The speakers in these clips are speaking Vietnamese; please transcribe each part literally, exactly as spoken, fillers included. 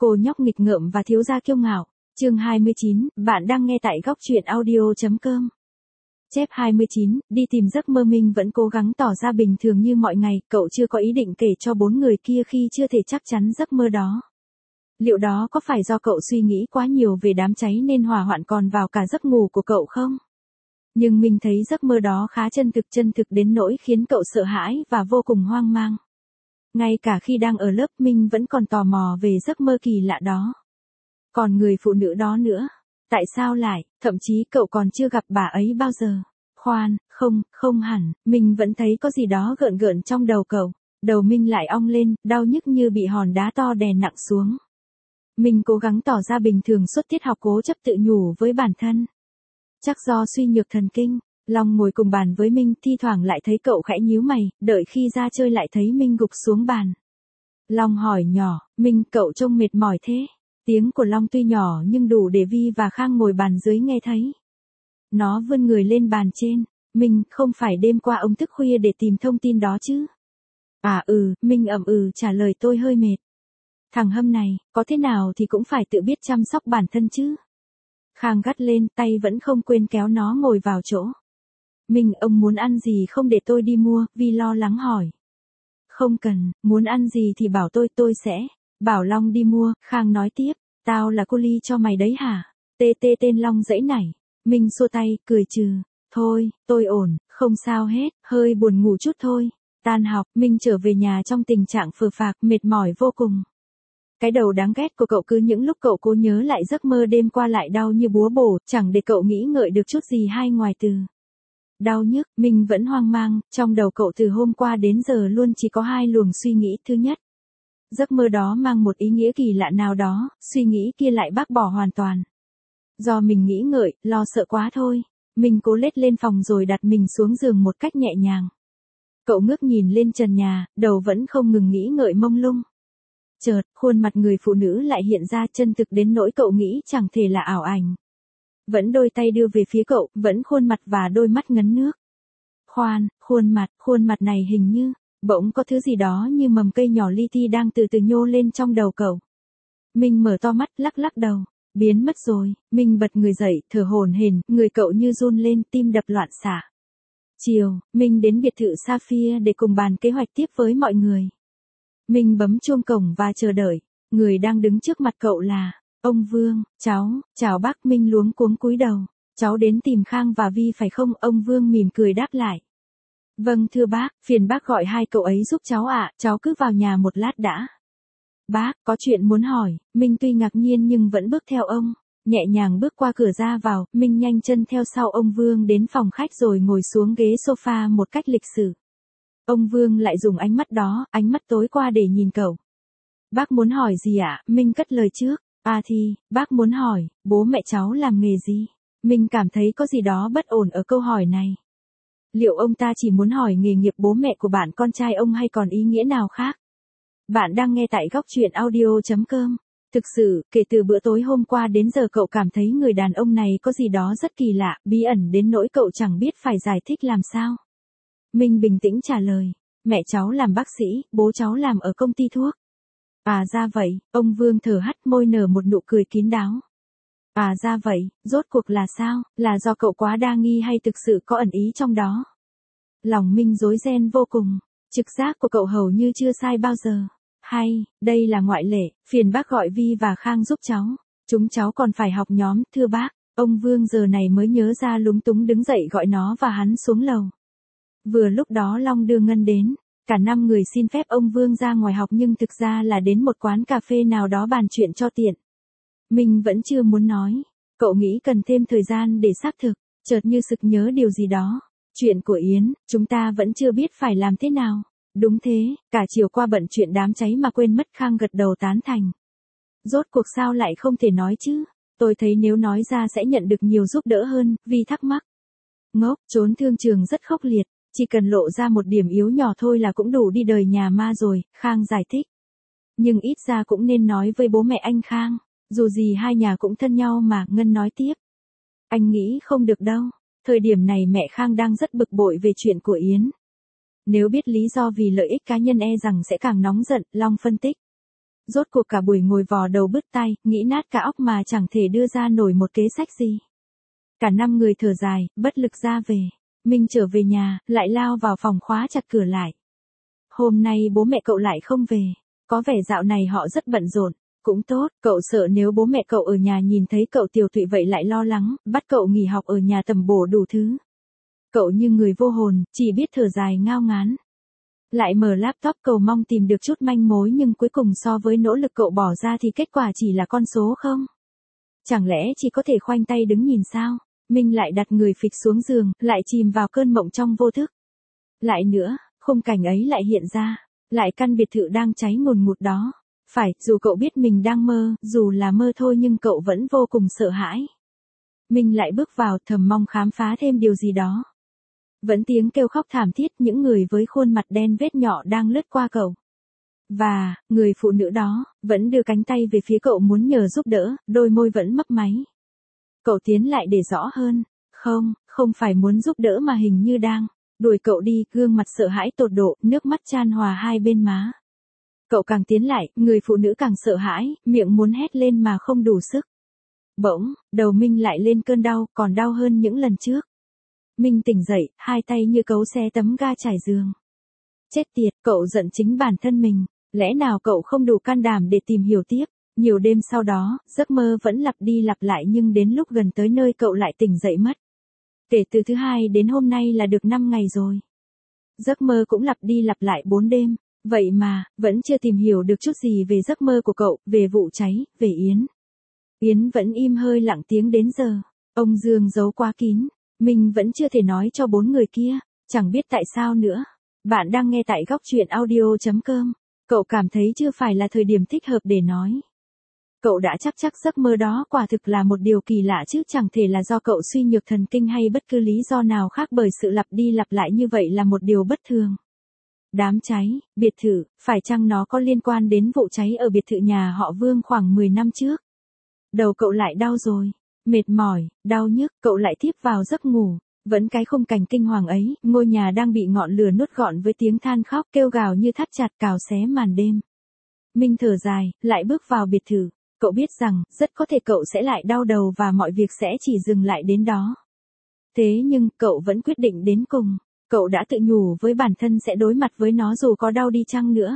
Cô nhóc nghịch ngợm và thiếu gia kiêu ngạo. Chương hai mươi chín, bạn đang nghe tại góc truyện audio.com. Chép hai mươi chín, đi tìm giấc mơ. Minh vẫn cố gắng tỏ ra bình thường như mọi ngày, cậu chưa có ý định kể cho bốn người kia khi chưa thể chắc chắn giấc mơ đó. Liệu đó có phải do cậu suy nghĩ quá nhiều về đám cháy nên hỏa hoạn còn vào cả giấc ngủ của cậu không? Nhưng mình thấy giấc mơ đó khá chân thực chân thực đến nỗi khiến cậu sợ hãi và vô cùng hoang mang. Ngay cả khi đang ở lớp, Minh vẫn còn tò mò về giấc mơ kỳ lạ đó. Còn người phụ nữ đó nữa, tại sao lại, thậm chí cậu còn chưa gặp bà ấy bao giờ. Khoan, không, không hẳn, mình vẫn thấy có gì đó gợn gợn trong đầu cậu. Đầu Minh lại ong lên, đau nhức như bị hòn đá to đè nặng xuống. Mình cố gắng tỏ ra bình thường suốt tiết học, cố chấp tự nhủ với bản thân. Chắc do suy nhược thần kinh. Long ngồi cùng bàn với Minh, thi thoảng lại thấy cậu khẽ nhíu mày, đợi khi ra chơi lại thấy Minh gục xuống bàn. Long hỏi nhỏ, Minh, cậu trông mệt mỏi thế. Tiếng của Long tuy nhỏ nhưng đủ để Vi và Khang ngồi bàn dưới nghe thấy. Nó vươn người lên bàn trên. Minh, không phải đêm qua ông thức khuya để tìm thông tin đó chứ? À ừ, Minh ậm ừ trả lời, tôi hơi mệt. Thằng hâm này, có thế nào thì cũng phải tự biết chăm sóc bản thân chứ. Khang gắt lên, tay vẫn không quên kéo nó ngồi vào chỗ. Minh, ông muốn ăn gì không để tôi đi mua? Vi lo lắng hỏi. Không cần, muốn ăn gì thì bảo tôi, tôi sẽ bảo Long đi mua. Khang nói tiếp, tao là cô Ly cho mày đấy hả? Tê tê tên Long dãy nảy. Minh xua tay, cười trừ. Thôi, tôi ổn, không sao hết, hơi buồn ngủ chút thôi. Tan học, Minh trở về nhà trong tình trạng phờ phạc, mệt mỏi vô cùng. Cái đầu đáng ghét của cậu cứ những lúc cậu cố nhớ lại giấc mơ đêm qua lại đau như búa bổ, chẳng để cậu nghĩ ngợi được chút gì hay ngoài từ đau nhức. Mình vẫn hoang mang, trong đầu cậu từ hôm qua đến giờ luôn chỉ có hai luồng suy nghĩ. Thứ nhất, giấc mơ đó mang một ý nghĩa kỳ lạ nào đó, suy nghĩ kia lại bác bỏ hoàn toàn. Do mình nghĩ ngợi, lo sợ quá thôi. Mình cố lết lên phòng rồi đặt mình xuống giường một cách nhẹ nhàng. Cậu ngước nhìn lên trần nhà, đầu vẫn không ngừng nghĩ ngợi mông lung. Chợt, khuôn mặt người phụ nữ lại hiện ra, chân thực đến nỗi cậu nghĩ chẳng thể là ảo ảnh. Vẫn đôi tay đưa về phía cậu, vẫn khuôn mặt và đôi mắt ngấn nước. Khoan, khuôn mặt, khuôn mặt này hình như, bỗng có thứ gì đó như mầm cây nhỏ li ti đang từ từ nhô lên trong đầu cậu. Minh mở to mắt, lắc lắc đầu, biến mất rồi. Minh bật người dậy, thở hổn hển, người cậu như run lên, tim đập loạn xạ. Chiều, Minh đến biệt thự Sapphire để cùng bàn kế hoạch tiếp với mọi người. Minh bấm chuông cổng và chờ đợi. Người đang đứng trước mặt cậu là ông Vương. Cháu, chào bác. Minh luống cuống cúi đầu. Cháu đến tìm Khang và Vi phải không? Ông Vương mỉm cười đáp lại. Vâng thưa bác, phiền bác gọi hai cậu ấy giúp cháu ạ, cháu cứ vào nhà một lát đã. Bác, có chuyện muốn hỏi. Minh tuy ngạc nhiên nhưng vẫn bước theo ông. Nhẹ nhàng bước qua cửa ra vào, Minh nhanh chân theo sau ông Vương đến phòng khách rồi ngồi xuống ghế sofa một cách lịch sự. Ông Vương lại dùng ánh mắt đó, ánh mắt tối qua để nhìn cậu. Bác muốn hỏi gì ạ? Minh cất lời trước. À thì, bác muốn hỏi, bố mẹ cháu làm nghề gì? Minh cảm thấy có gì đó bất ổn ở câu hỏi này. Liệu ông ta chỉ muốn hỏi nghề nghiệp bố mẹ của bạn con trai ông hay còn ý nghĩa nào khác? Bạn đang nghe tại góc truyện audio.com. Thực sự, kể từ bữa tối hôm qua đến giờ cậu cảm thấy người đàn ông này có gì đó rất kỳ lạ, bí ẩn đến nỗi cậu chẳng biết phải giải thích làm sao. Minh bình tĩnh trả lời, mẹ cháu làm bác sĩ, bố cháu làm ở công ty thuốc. À ra vậy, ông Vương thở hắt, môi nở một nụ cười kín đáo. À ra vậy, rốt cuộc là sao, là do cậu quá đa nghi hay thực sự có ẩn ý trong đó? Lòng Minh rối ren vô cùng, trực giác của cậu hầu như chưa sai bao giờ. Hay, đây là ngoại lệ, phiền bác gọi Vi và Khang giúp cháu. Chúng cháu còn phải học nhóm, thưa bác. Ông Vương giờ này mới nhớ ra, lúng túng đứng dậy gọi nó và hắn xuống lầu. Vừa lúc đó Long đưa Ngân đến. Cả năm người xin phép ông Vương ra ngoài học nhưng thực ra là đến một quán cà phê nào đó bàn chuyện cho tiện. Mình vẫn chưa muốn nói. Cậu nghĩ cần thêm thời gian để xác thực. Chợt như sực nhớ điều gì đó. Chuyện của Yến, chúng ta vẫn chưa biết phải làm thế nào. Đúng thế, cả chiều qua bận chuyện đám cháy mà quên mất. Khang gật đầu tán thành. Rốt cuộc sao lại không thể nói chứ? Tôi thấy nếu nói ra sẽ nhận được nhiều giúp đỡ hơn. Vi thắc mắc. Ngốc, trốn thương trường rất khốc liệt. Chỉ cần lộ ra một điểm yếu nhỏ thôi là cũng đủ đi đời nhà ma rồi, Khang giải thích. Nhưng ít ra cũng nên nói với bố mẹ anh Khang, dù gì hai nhà cũng thân nhau mà. Ngân nói tiếp. Anh nghĩ không được đâu, thời điểm này mẹ Khang đang rất bực bội về chuyện của Yến. Nếu biết lý do vì lợi ích cá nhân e rằng sẽ càng nóng giận, Long phân tích. Rốt cuộc cả buổi ngồi vò đầu bứt tai, nghĩ nát cả óc mà chẳng thể đưa ra nổi một kế sách gì. Cả năm người thở dài, bất lực ra về. Minh trở về nhà, lại lao vào phòng khóa chặt cửa lại. Hôm nay bố mẹ cậu lại không về. Có vẻ dạo này họ rất bận rộn. Cũng tốt, cậu sợ nếu bố mẹ cậu ở nhà nhìn thấy cậu tiều tụy vậy lại lo lắng, bắt cậu nghỉ học ở nhà tầm bổ đủ thứ. Cậu như người vô hồn, chỉ biết thở dài ngao ngán. Lại mở laptop cầu mong tìm được chút manh mối nhưng cuối cùng so với nỗ lực cậu bỏ ra thì kết quả chỉ là con số không. Chẳng lẽ chỉ có thể khoanh tay đứng nhìn sao? Minh lại đặt người phịch xuống giường, lại chìm vào cơn mộng trong vô thức. Lại nữa, khung cảnh ấy lại hiện ra, lại căn biệt thự đang cháy ngùn ngụt đó. Phải, dù cậu biết mình đang mơ, dù là mơ thôi nhưng cậu vẫn vô cùng sợ hãi. Minh lại bước vào thầm mong khám phá thêm điều gì đó. Vẫn tiếng kêu khóc thảm thiết những người với khuôn mặt đen vết nhỏ đang lướt qua cậu. Và, người phụ nữ đó, vẫn đưa cánh tay về phía cậu muốn nhờ giúp đỡ, đôi môi vẫn mấp máy. Cậu tiến lại để rõ hơn. Không, không phải muốn giúp đỡ mà hình như đang đuổi cậu đi, gương mặt sợ hãi tột độ, nước mắt chan hòa hai bên má. Cậu càng tiến lại, người phụ nữ càng sợ hãi, miệng muốn hét lên mà không đủ sức. Bỗng, đầu Minh lại lên cơn đau, còn đau hơn những lần trước. Minh tỉnh dậy, hai tay như cấu xé tấm ga trải giường. Chết tiệt, cậu giận chính bản thân mình. Lẽ nào cậu không đủ can đảm để tìm hiểu tiếp? Nhiều đêm sau đó, giấc mơ vẫn lặp đi lặp lại nhưng đến lúc gần tới nơi cậu lại tỉnh dậy mất. Kể từ thứ hai đến hôm nay là được năm ngày rồi. Giấc mơ cũng lặp đi lặp lại bốn đêm. Vậy mà, vẫn chưa tìm hiểu được chút gì về giấc mơ của cậu, về vụ cháy, về Yến. Yến vẫn im hơi lặng tiếng đến giờ. Ông Dương giấu quá kín. Mình vẫn chưa thể nói cho bốn người kia. Chẳng biết tại sao nữa. Bạn đang nghe tại góc truyện audio chấm com. Cậu cảm thấy chưa phải là thời điểm thích hợp để nói. Cậu đã chắc chắc giấc mơ đó quả thực là một điều kỳ lạ chứ chẳng thể là do cậu suy nhược thần kinh hay bất cứ lý do nào khác bởi sự lặp đi lặp lại như vậy là một điều bất thường. Đám cháy, biệt thự, phải chăng nó có liên quan đến vụ cháy ở biệt thự nhà họ Vương khoảng mười năm trước? Đầu cậu lại đau rồi, mệt mỏi, đau nhức, cậu lại thiếp vào giấc ngủ. Vẫn cái khung cảnh kinh hoàng ấy, ngôi nhà đang bị ngọn lửa nuốt gọn với tiếng than khóc kêu gào như thắt chặt cào xé màn đêm. Minh thở dài, lại bước vào biệt thự. Cậu biết rằng, rất có thể cậu sẽ lại đau đầu và mọi việc sẽ chỉ dừng lại đến đó. Thế nhưng, cậu vẫn quyết định đến cùng. Cậu đã tự nhủ với bản thân sẽ đối mặt với nó dù có đau đi chăng nữa.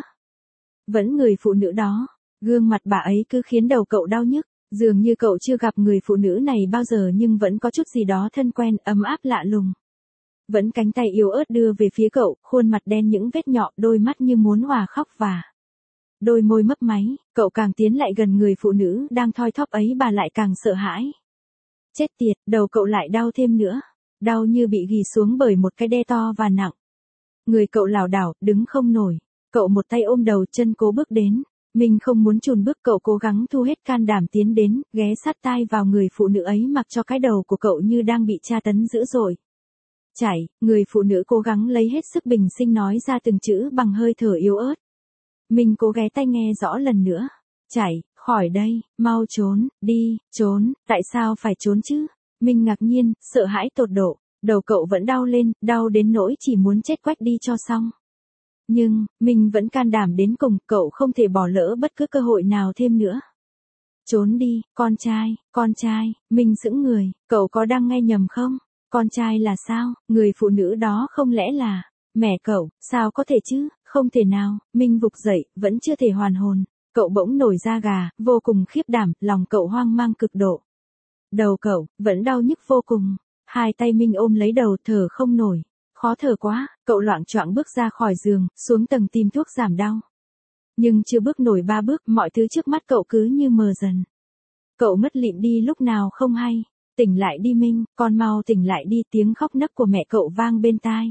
Vẫn người phụ nữ đó, gương mặt bà ấy cứ khiến đầu cậu đau nhức. Dường như cậu chưa gặp người phụ nữ này bao giờ nhưng vẫn có chút gì đó thân quen, ấm áp lạ lùng. Vẫn cánh tay yếu ớt đưa về phía cậu, khuôn mặt đen những vết nhọ, đôi mắt như muốn hòa khóc và đôi môi mấp máy, cậu càng tiến lại gần người phụ nữ đang thoi thóp ấy bà lại càng sợ hãi. Chết tiệt, đầu cậu lại đau thêm nữa. Đau như bị ghì xuống bởi một cái đe to và nặng. Người cậu lảo đảo, đứng không nổi. Cậu một tay ôm đầu chân cố bước đến. Mình không muốn chùn bước cậu cố gắng thu hết can đảm tiến đến, ghé sát tai vào người phụ nữ ấy mặc cho cái đầu của cậu như đang bị tra tấn dữ dội. Chảy, người phụ nữ cố gắng lấy hết sức bình sinh nói ra từng chữ bằng hơi thở yếu ớt. Mình cố ghé tai nghe rõ lần nữa. Chảy, khỏi đây, mau trốn, đi, trốn, tại sao phải trốn chứ? Mình ngạc nhiên, sợ hãi tột độ, đầu cậu vẫn đau lên, đau đến nỗi chỉ muốn chết quách đi cho xong. Nhưng, mình vẫn can đảm đến cùng, cậu không thể bỏ lỡ bất cứ cơ hội nào thêm nữa. Trốn đi, con trai, con trai, mình sững người, cậu có đang nghe nhầm không? Con trai là sao? Người phụ nữ đó không lẽ là mẹ cậu? Sao có thể chứ? Không thể nào. Mình vụt dậy, vẫn chưa thể hoàn hồn. Cậu bỗng nổi da gà, vô cùng khiếp đảm, lòng cậu hoang mang cực độ. Đầu cậu, vẫn đau nhức vô cùng. Hai tay Minh ôm lấy đầu thở không nổi. Khó thở quá, cậu loạng choạng bước ra khỏi giường, xuống tầng tìm thuốc giảm đau. Nhưng chưa bước nổi ba bước, mọi thứ trước mắt cậu cứ như mờ dần. Cậu ngất lịm đi lúc nào không hay. Tỉnh lại đi Minh, con mau tỉnh lại đi, tiếng khóc nấc của mẹ cậu vang bên tai.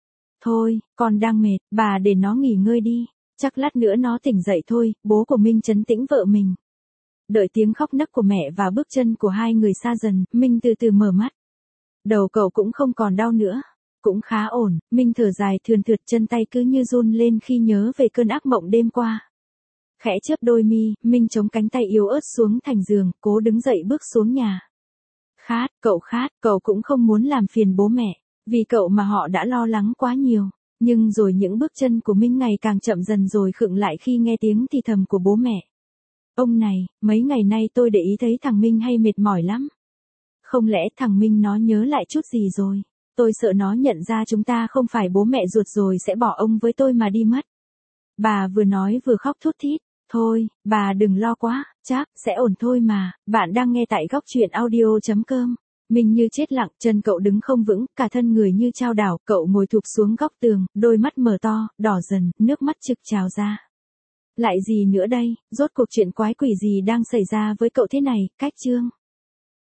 Thôi, con đang mệt, bà để nó nghỉ ngơi đi. Chắc lát nữa nó tỉnh dậy thôi, bố của Minh trấn tĩnh vợ mình. Đợi tiếng khóc nấc của mẹ và bước chân của hai người xa dần, Minh từ từ mở mắt. Đầu cậu cũng không còn đau nữa. Cũng khá ổn, Minh thở dài thườn thượt, chân tay cứ như run lên khi nhớ về cơn ác mộng đêm qua. Khẽ chớp đôi mi, Minh chống cánh tay yếu ớt xuống thành giường, cố đứng dậy bước xuống nhà. Khát, cậu khát, cậu cũng không muốn làm phiền bố mẹ, vì cậu mà họ đã lo lắng quá nhiều. Nhưng rồi những bước chân của Minh ngày càng chậm dần rồi khựng lại khi nghe tiếng thì thầm của bố mẹ. Ông này, mấy ngày nay tôi để ý thấy thằng Minh hay mệt mỏi lắm. Không lẽ thằng Minh nó nhớ lại chút gì rồi? Tôi sợ nó nhận ra chúng ta không phải bố mẹ ruột rồi sẽ bỏ ông với tôi mà đi mất. Bà vừa nói vừa khóc thút thít. Thôi, bà đừng lo quá, chắc sẽ ổn thôi mà. Bạn đang nghe tại góc chuyện audio chấm com. Mình như chết lặng, chân cậu đứng không vững, cả thân người như chao đảo, cậu ngồi thụp xuống góc tường, đôi mắt mở to, đỏ dần, nước mắt trực trào ra. Lại gì nữa đây, rốt cuộc chuyện quái quỷ gì đang xảy ra với cậu thế này, cách chương.